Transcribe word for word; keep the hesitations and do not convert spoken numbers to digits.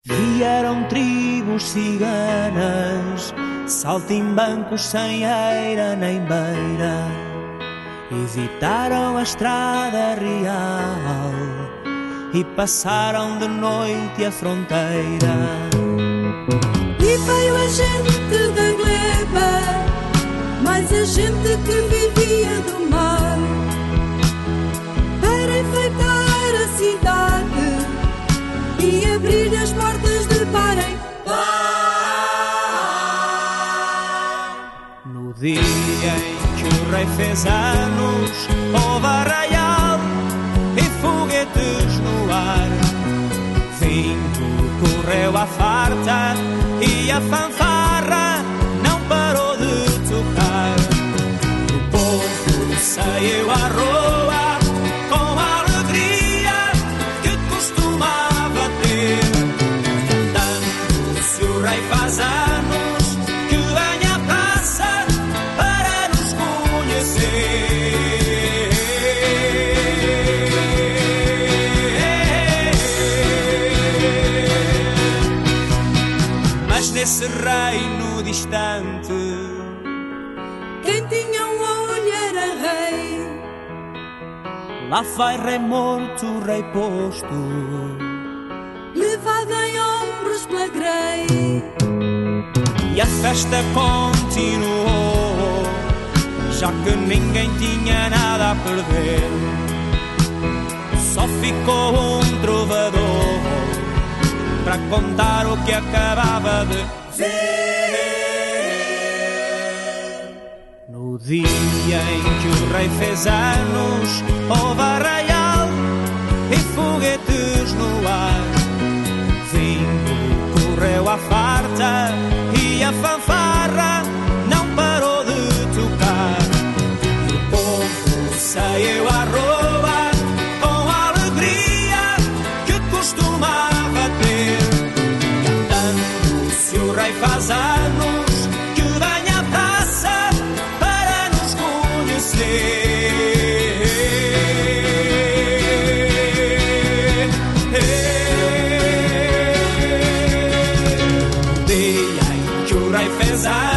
Vieram tribos ciganas, saltimbancos sem eira nem beira, evitaram a estrada real e passaram de noite a fronteira. E veio a gente da gleba, mais a gente que vivia do mar, para enfeitar a cidade e abrir as portas de par em par. No dia em que o rei fez anos, houve arraial e foguetes no ar. Vinho correu à farta e a fanfarra não parou de tocar. O povo saiu à rua com a alegria que costumava ter, cantando se o rei faz anos, que venha à praça para nos conhecer. Mas nesse reino distante, quem tinha um olho era rei. lá vai rei morto, rei posto, Levado em ombros pela grei. e a festa continuou, já que ninguém tinha nada a perder. Só ficou um trovador para contar o que acabava de ver. No dia em que o rei fez anos, houve arraial e foguetes no ar. Vinho correu à farta e a fanfarra não parou de tocar. E o povo saiu à rua com a alegria que costumava ter, cantando se o rei faz anos, que venha à praça para nos conhecer. No dia em que o rei fez anos,